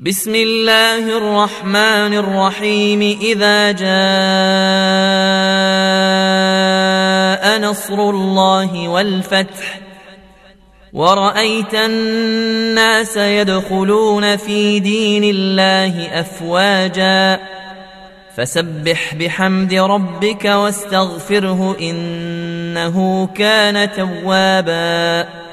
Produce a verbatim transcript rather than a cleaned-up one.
بسم الله الرحمن الرحيم. إذا جاء نصر الله والفتح ورأيت الناس يدخلون في دين الله أفواجا فسبح بحمد ربك واستغفره إنه كان توابا.